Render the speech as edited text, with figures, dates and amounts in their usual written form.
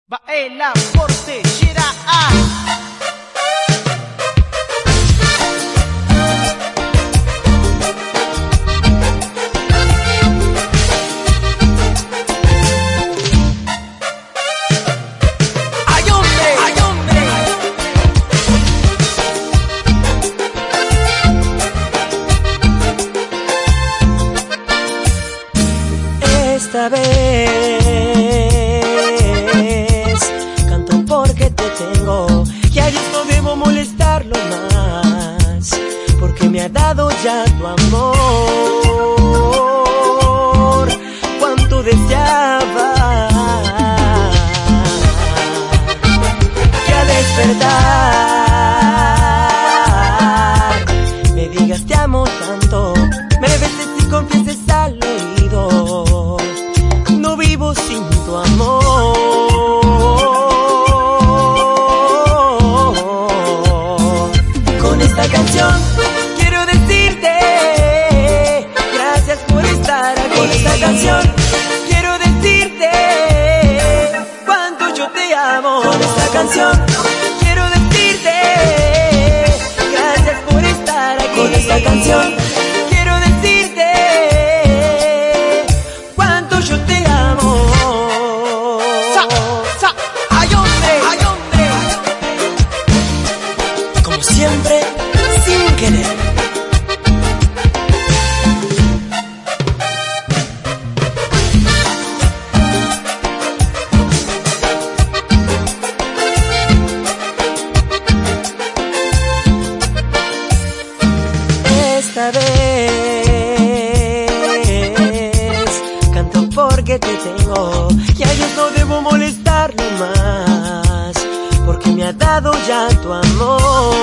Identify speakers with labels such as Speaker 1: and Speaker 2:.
Speaker 1: Baela Portellera A.
Speaker 2: Esta vez canto porque te tengo, y a Dios no debo molestarlo más, porque me ha dado ya tu amor, cuánto deseaba que al despertar me digas te amo tanto, me beses y confieses al oído. No vivo sin tu amor. Con esta canción quiero decirte gracias por estar aquí. Con esta canción quiero decirte cuánto yo te amo. Con esta canción quiero decirte gracias por estar aquí. Con esta canción quiero decirte cuánto yo te amo.
Speaker 1: ¡Ay, hombre!
Speaker 2: ¡Ay, hombre! Como siempre, sin querer. Esta vez canto porque te tengo, y a Dios no debo molestarlo más, porque me ha dado ya tu amor.